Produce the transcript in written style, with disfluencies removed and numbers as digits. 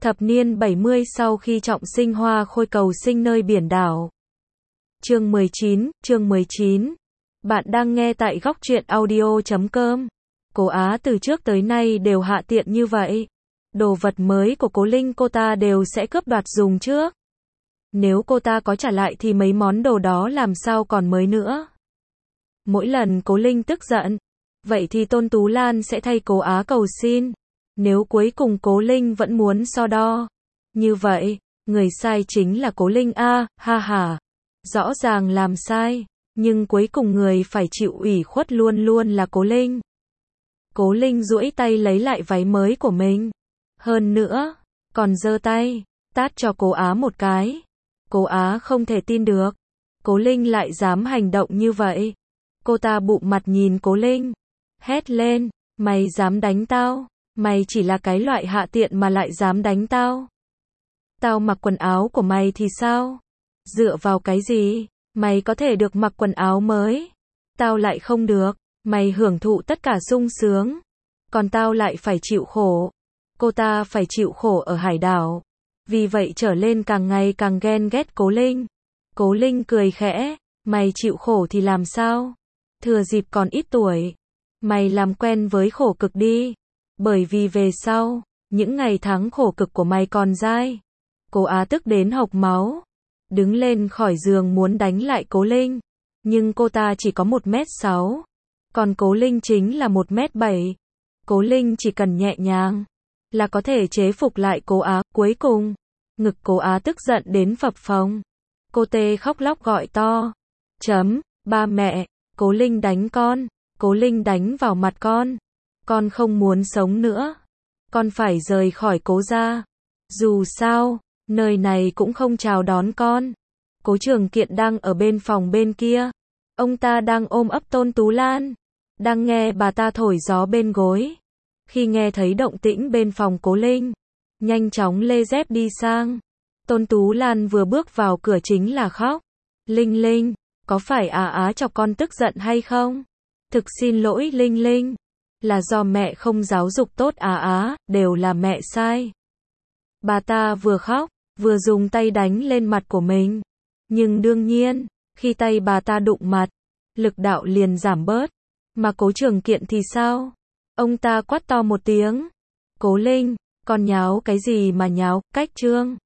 Thập niên 70 sau khi trọng sinh hoa khôi cầu sinh nơi biển đảo. Chương 19. Bạn đang nghe tại góc truyện audio.com. Cô Á từ trước tới nay đều hạ tiện như vậy. Đồ vật mới của Cố Linh cô ta đều sẽ cướp đoạt dùng trước. Nếu cô ta có trả lại thì mấy món đồ đó làm sao còn mới nữa. Mỗi lần Cố Linh tức giận, vậy thì Tôn Tú Lan sẽ thay Cố Á cầu xin. Nếu cuối cùng Cố Linh vẫn muốn so đo, như vậy, người sai chính là Cố Linh a, ha ha. Rõ ràng làm sai, nhưng cuối cùng người phải chịu ủy khuất luôn luôn là Cố Linh. Cố Linh duỗi tay lấy lại váy mới của mình. Hơn nữa, còn giơ tay, tát cho Cố Á một cái. Cố Á không thể tin được. Cố Linh lại dám hành động như vậy. Cô ta bụm mặt nhìn Cố Linh. Hét lên, mày dám đánh tao? Mày chỉ là cái loại hạ tiện mà lại dám đánh tao. Tao mặc quần áo của mày thì sao? Dựa vào cái gì? Mày có thể được mặc quần áo mới. Tao lại không được. Mày hưởng thụ tất cả sung sướng. Còn tao lại phải chịu khổ. Cô ta phải chịu khổ ở hải đảo. Vì vậy trở lên càng ngày càng ghen ghét Cố Linh. Cố Linh cười khẽ. Mày chịu khổ thì làm sao? Thừa dịp còn ít tuổi. Mày làm quen với khổ cực đi. Bởi vì về sau, những ngày tháng khổ cực của mày còn dai. Cố Á tức đến hộc máu. Đứng lên khỏi giường muốn đánh lại Cố Linh. Nhưng cô ta chỉ có 1m6. Còn Cố Linh chính là 1m7. Cố Linh chỉ cần nhẹ nhàng là có thể chế phục lại Cố Á. Cuối cùng, ngực Cố Á tức giận đến phập phồng. Cô tê khóc lóc gọi to. Ba mẹ, Cố Linh đánh con. Cố Linh đánh vào mặt con. Con không muốn sống nữa. Con phải rời khỏi Cố gia. Dù sao, nơi này cũng không chào đón con. Cố Trường Kiện đang ở bên phòng bên kia. Ông ta đang ôm ấp Tôn Tú Lan. Đang nghe bà ta thổi gió bên gối. Khi nghe thấy động tĩnh bên phòng Cố Linh, nhanh chóng lê dép đi sang. Tôn Tú Lan vừa bước vào cửa chính là khóc. Linh Linh, có phải Á chọc con tức giận hay không? Thực xin lỗi Linh Linh. Là do mẹ không giáo dục tốt Á, đều là mẹ sai. Bà ta vừa khóc, vừa dùng tay đánh lên mặt của mình. Nhưng đương nhiên, khi tay bà ta đụng mặt, lực đạo liền giảm bớt. Mà Cố Trường Kiện thì sao? Ông ta quát to một tiếng. Cố Linh, con nháo cái gì mà nháo, cách trương.